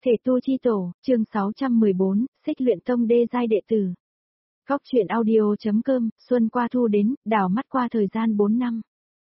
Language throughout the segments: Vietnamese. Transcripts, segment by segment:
Thể tu chi tổ, chương 614, Xích Luyện Tông đê giai đệ tử. Góc truyện audio.com, xuân qua thu đến, đảo mắt qua thời gian 4 năm.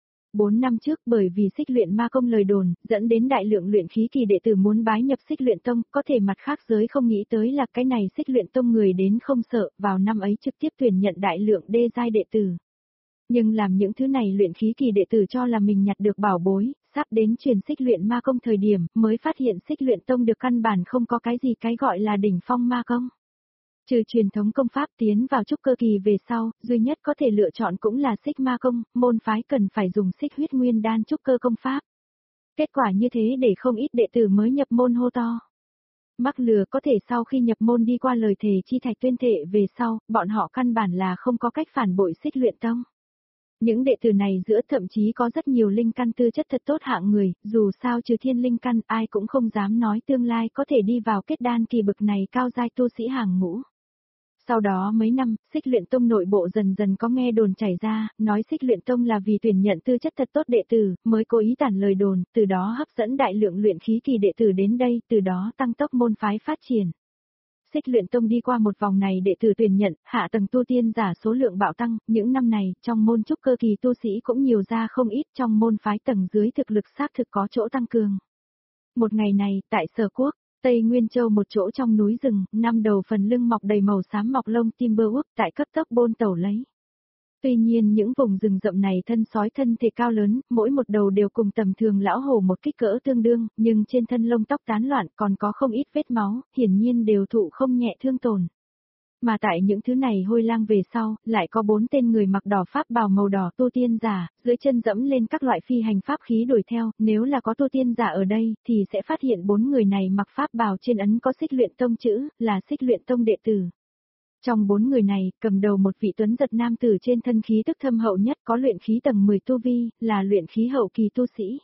4 năm trước bởi vì Xích Luyện Ma Công lời đồn, dẫn đến đại lượng luyện khí kỳ đệ tử muốn bái nhập Xích Luyện Tông, có thể mặt khác giới không nghĩ tới là cái này Xích Luyện Tông người đến không sợ, vào năm ấy trực tiếp tuyển nhận đại lượng đê giai đệ tử. Nhưng làm những thứ này luyện khí kỳ đệ tử cho là mình nhặt được bảo bối, sắp đến truyền Xích Luyện Ma Công thời điểm, mới phát hiện Xích Luyện Tông được căn bản không có cái gì cái gọi là đỉnh phong ma công. Trừ truyền thống công pháp tiến vào trúc cơ kỳ về sau, duy nhất có thể lựa chọn cũng là Xích Ma Công, môn phái cần phải dùng Xích Huyết Nguyên Đan trúc cơ công pháp. Kết quả như thế để không ít đệ tử mới nhập môn hô to. Mắc lừa có thể sau khi nhập môn đi qua lời thề chi thạch tuyên thệ về sau, bọn họ căn bản là không có cách phản bội Xích Luyện Tông. Những đệ tử này giữa thậm chí có rất nhiều linh căn tư chất thật tốt hạng người, dù sao trừ thiên linh căn ai cũng không dám nói tương lai có thể đi vào kết đan kỳ bực này cao giai tu sĩ hàng ngũ. Sau đó mấy năm, Xích Luyện Tông nội bộ dần dần có nghe đồn chảy ra, nói Xích Luyện Tông là vì tuyển nhận tư chất thật tốt đệ tử, mới cố ý tản lời đồn, từ đó hấp dẫn đại lượng luyện khí kỳ đệ tử đến đây, từ đó tăng tốc môn phái phát triển. Xích Luyện Tông đi qua một vòng này đệ tử tuyển nhận, hạ tầng tu tiên giả số lượng bạo tăng, những năm này, trong môn trúc cơ kỳ tu sĩ cũng nhiều ra không ít, trong môn phái tầng dưới thực lực xác thực có chỗ tăng cường. Một ngày này, tại Sở Quốc, Tây Nguyên Châu một chỗ trong núi rừng, năm đầu phần lưng mọc đầy màu xám mọc lông Timberwolf tại cấp tốc bôn tẩu lấy. Tuy nhiên những vùng rừng rậm này thân sói thân thể cao lớn, mỗi một đầu đều cùng tầm thường lão hổ một kích cỡ tương đương, nhưng trên thân lông tóc tán loạn còn có không ít vết máu, hiển nhiên đều thụ không nhẹ thương tổn. Mà tại những thứ này hôi lang về sau, lại có 4 tên người mặc đỏ pháp bào màu đỏ tu tiên giả, dưới chân dẫm lên các loại phi hành pháp khí đuổi theo, nếu là có tu tiên giả ở đây, thì sẽ phát hiện 4 người này mặc pháp bào trên ấn có Xích Luyện Tông chữ, là Xích Luyện Tông đệ tử. Trong 4 người này, cầm đầu một vị tuấn giật nam tử trên thân khí tức thâm hậu nhất có luyện khí tầng 10 tu vi, là luyện khí hậu kỳ tu sĩ.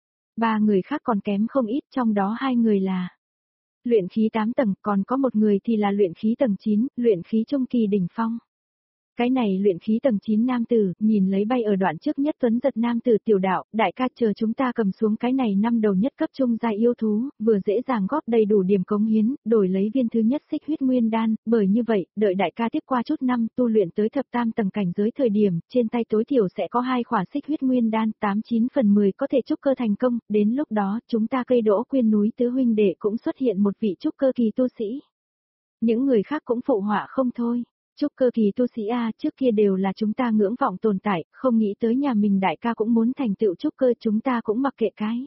3 người khác còn kém không ít, trong đó 2 người là luyện khí 8 tầng, còn có một người thì là luyện khí tầng 9, luyện khí trung kỳ đỉnh phong. Cái này luyện khí tầng 9 nam tử, nhìn lấy bay ở đoạn trước nhất tuấn giật nam tử tiểu đạo, đại ca chờ chúng ta cầm xuống cái này năm đầu nhất cấp trung giai yêu thú, vừa dễ dàng góp đầy đủ điểm cống hiến, đổi lấy viên thứ nhất Xích Huyết Nguyên Đan, bởi như vậy, đợi đại ca tiếp qua chút năm tu luyện tới thập tam tầng cảnh giới thời điểm, trên tay tối thiểu sẽ có 2 khỏa Xích Huyết Nguyên Đan, 89 phần 10 có thể trúc cơ thành công, đến lúc đó, chúng ta cây đỗ quyên núi tứ huynh đệ cũng xuất hiện một vị trúc cơ kỳ tu sĩ. Những người khác cũng phụ họa không thôi. Trúc cơ kỳ tu sĩ A trước kia đều là chúng ta ngưỡng vọng tồn tại, không nghĩ tới nhà mình đại ca cũng muốn thành tựu trúc cơ, chúng ta cũng mặc kệ cái.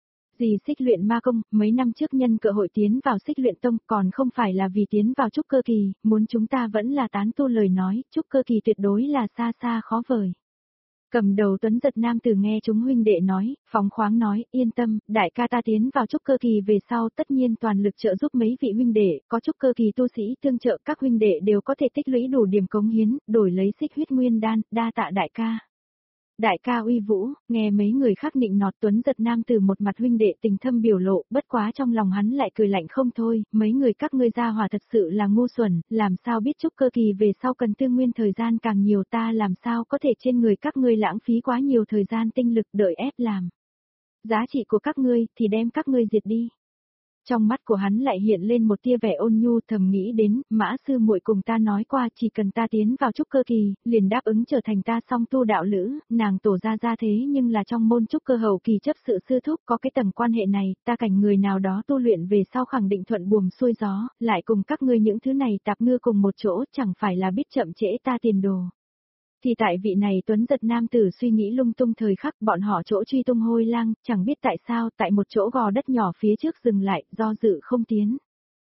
Gì Xích Luyện Ma Công, mấy năm trước nhân cơ hội tiến vào Xích Luyện Tông còn không phải là vì tiến vào trúc cơ kỳ, muốn chúng ta vẫn là tán tu lời nói, trúc cơ kỳ tuyệt đối là xa xa khó vời. Cầm đầu tuấn giật nam tử nghe chúng huynh đệ nói, phóng khoáng nói, yên tâm, đại ca ta tiến vào trúc cơ kỳ về sau tất nhiên toàn lực trợ giúp mấy vị huynh đệ, có trúc cơ kỳ tu sĩ tương trợ các huynh đệ đều có thể tích lũy đủ điểm cống hiến, đổi lấy Xích Huyết Nguyên Đan, đa tạ đại ca. Đại ca uy vũ, nghe mấy người khác nịnh nọt tuấn giật nam từ một mặt huynh đệ tình thâm biểu lộ, bất quá trong lòng hắn lại cười lạnh không thôi, mấy người các ngươi gia hòa thật sự là ngu xuẩn, làm sao biết trúc cơ kỳ về sau cần tư nguyên thời gian càng nhiều, ta làm sao có thể trên người các ngươi lãng phí quá nhiều thời gian tinh lực đợi ép làm. Giá trị của các ngươi thì đem các ngươi diệt đi. Trong mắt của hắn lại hiện lên một tia vẻ ôn nhu, thầm nghĩ đến, Mã sư muội cùng ta nói qua chỉ cần ta tiến vào trúc cơ kỳ, liền đáp ứng trở thành ta song tu đạo lữ, nàng tổ ra thế nhưng là trong môn trúc cơ hậu kỳ chấp sự sư thúc có cái tầng quan hệ này, ta cảnh người nào đó tu luyện về sau khẳng định thuận buồm xuôi gió, lại cùng các ngươi những thứ này tạp ngư cùng một chỗ chẳng phải là biết chậm trễ ta tiền đồ. Thì tại vị này tuấn giật nam tử suy nghĩ lung tung thời khắc bọn họ chỗ truy tung hôi lang, chẳng biết tại sao tại một chỗ gò đất nhỏ phía trước dừng lại, do dự không tiến.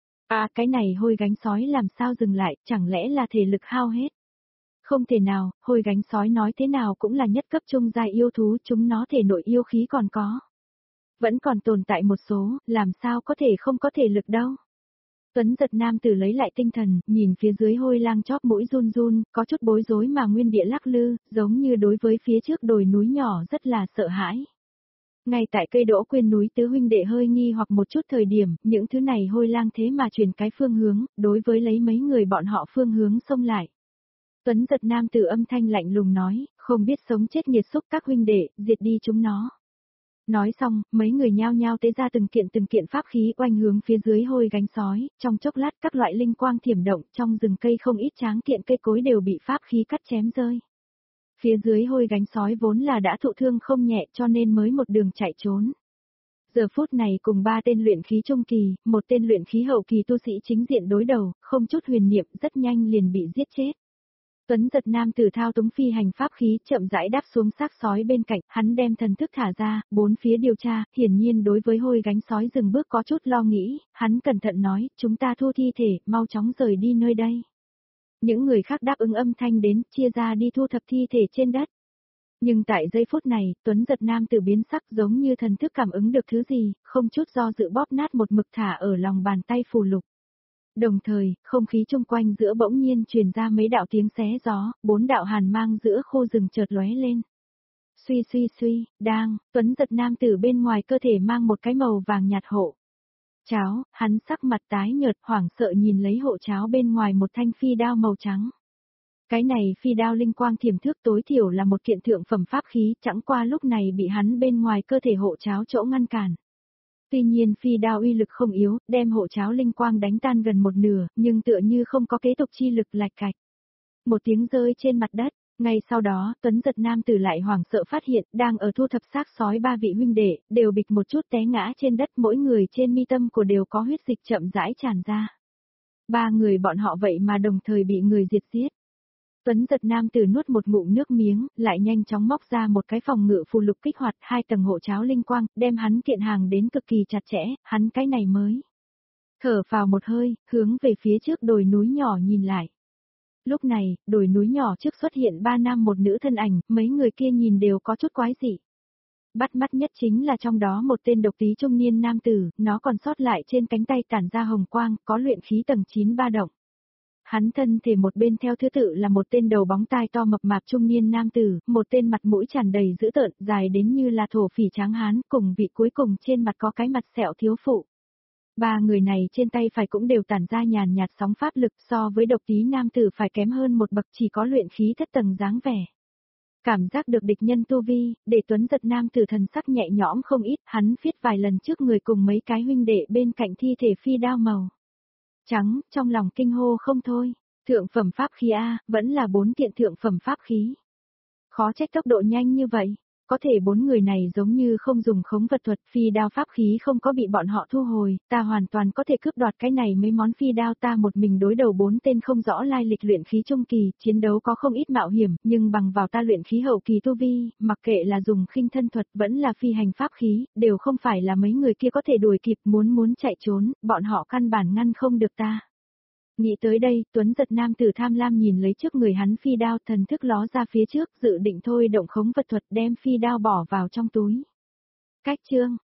À cái này hôi gánh sói làm sao dừng lại, chẳng lẽ là thể lực hao hết? Không thể nào, hôi gánh sói nói thế nào cũng là nhất cấp trung giai yêu thú, chúng nó thể nội yêu khí còn có. Vẫn còn tồn tại một số, làm sao có thể không có thể lực đâu. Tuấn giật nam tử lấy lại tinh thần, nhìn phía dưới hôi lang chóp mũi run run, có chút bối rối mà nguyên địa lắc lư, giống như đối với phía trước đồi núi nhỏ rất là sợ hãi. Ngay tại cây đỗ quyên núi tứ huynh đệ hơi nghi hoặc một chút thời điểm, những thứ này hôi lang thế mà chuyển cái phương hướng, đối với lấy mấy người bọn họ phương hướng xông lại. Tuấn giật nam tử âm thanh lạnh lùng nói, không biết sống chết nghiệt xúc các huynh đệ, diệt đi chúng nó. Nói xong, mấy người nhao nhao tế ra từng kiện pháp khí oanh hướng phía dưới hôi gánh sói, trong chốc lát các loại linh quang thiểm động, trong rừng cây không ít tráng kiện cây cối đều bị pháp khí cắt chém rơi. Phía dưới hôi gánh sói vốn là đã thụ thương không nhẹ cho nên mới một đường chạy trốn. Giờ phút này cùng 3 tên luyện khí trung kỳ, một tên luyện khí hậu kỳ tu sĩ chính diện đối đầu, không chút huyền niệm rất nhanh liền bị giết chết. Tuấn giật nam tử thao túng phi hành pháp khí chậm rãi đáp xuống xác sói bên cạnh, hắn đem thần thức thả ra, bốn phía điều tra, hiển nhiên đối với hôi gánh sói dừng bước có chút lo nghĩ, hắn cẩn thận nói, chúng ta thu thi thể, mau chóng rời đi nơi đây. Những người khác đáp ứng âm thanh đến, chia ra đi thu thập thi thể trên đất. Nhưng tại giây phút này, Tuấn giật nam tử biến sắc giống như thần thức cảm ứng được thứ gì, không chút do dự bóp nát một mực thả ở lòng bàn tay phù lục. Đồng thời, không khí chung quanh giữa bỗng nhiên truyền ra mấy đạo tiếng xé gió, 4 đạo hàn mang giữa khu rừng chợt lóe lên. Suy suy suy, đang, Tuấn giật nam tử bên ngoài cơ thể mang một cái màu vàng nhạt hộ cháo, hắn sắc mặt tái nhợt hoảng sợ nhìn lấy hộ cháo bên ngoài một thanh phi đao màu trắng. Cái này phi đao linh quang thiểm thước tối thiểu là một kiện thượng phẩm pháp khí, chẳng qua lúc này bị hắn bên ngoài cơ thể hộ cháo chỗ ngăn cản. Tuy nhiên phi đao uy lực không yếu, đem hộ cháo linh quang đánh tan gần một nửa, nhưng tựa như không có kế tục chi lực lạch cạch. Một tiếng rơi trên mặt đất, ngay sau đó, Tuấn giật nam tử lại hoảng sợ phát hiện, đang ở thu thập xác sói 3 vị huynh đệ, đều bịch một chút té ngã trên đất, mỗi người trên mi tâm của đều có huyết dịch chậm rãi tràn ra. 3 người bọn họ vậy mà đồng thời bị người diệt giết. Tuấn giật nam tử nuốt một ngụm nước miếng, lại nhanh chóng móc ra một cái phòng ngự phù lục kích hoạt 2 tầng hộ cháo linh quang, đem hắn kiện hàng đến cực kỳ chặt chẽ, hắn cái này mới thở vào một hơi, hướng về phía trước đồi núi nhỏ nhìn lại. Lúc này, đồi núi nhỏ trước xuất hiện 3 nam một nữ thân ảnh, mấy người kia nhìn đều có chút quái dị. Bắt mắt nhất chính là trong đó một tên độc tí trung niên nam tử, nó còn sót lại trên cánh tay tản ra hồng quang, có luyện khí tầng 9 ba động. Hắn thân thể một bên theo thứ tự là một tên đầu bóng tai to mập mạp trung niên nam tử, một tên mặt mũi tràn đầy dữ tợn, dài đến như là thổ phỉ tráng hán, cùng vị cuối cùng trên mặt có cái mặt sẹo thiếu phụ. 3 người này trên tay phải cũng đều tản ra nhàn nhạt sóng pháp lực, so với độc tí nam tử phải kém hơn một bậc, chỉ có luyện khí thất tầng dáng vẻ. Cảm giác được địch nhân tu vi, để Tuấn giật nam tử thần sắc nhẹ nhõm không ít, hắn viết vài lần trước người cùng mấy cái huynh đệ bên cạnh thi thể phi đao màu trắng, trong lòng kinh hô không thôi. Thượng phẩm pháp khí A, vẫn là 4 kiện thượng phẩm pháp khí. Khó trách tốc độ nhanh như vậy. Có thể 4 người này giống như không dùng khống vật thuật, phi đao pháp khí không có bị bọn họ thu hồi, ta hoàn toàn có thể cướp đoạt cái này mấy món phi đao, ta một mình đối đầu 4 tên không rõ lai lịch luyện khí trung kỳ, chiến đấu có không ít mạo hiểm, nhưng bằng vào ta luyện khí hậu kỳ tu vi, mặc kệ là dùng khinh thân thuật vẫn là phi hành pháp khí, đều không phải là mấy người kia có thể đuổi kịp, muốn chạy trốn, bọn họ căn bản ngăn không được ta. Nghĩ tới đây, Tuấn giật nam tử tham lam nhìn lấy trước người hắn phi đao, thần thức ló ra phía trước, dự định thôi động khống vật thuật đem phi đao bỏ vào trong túi. Cách chương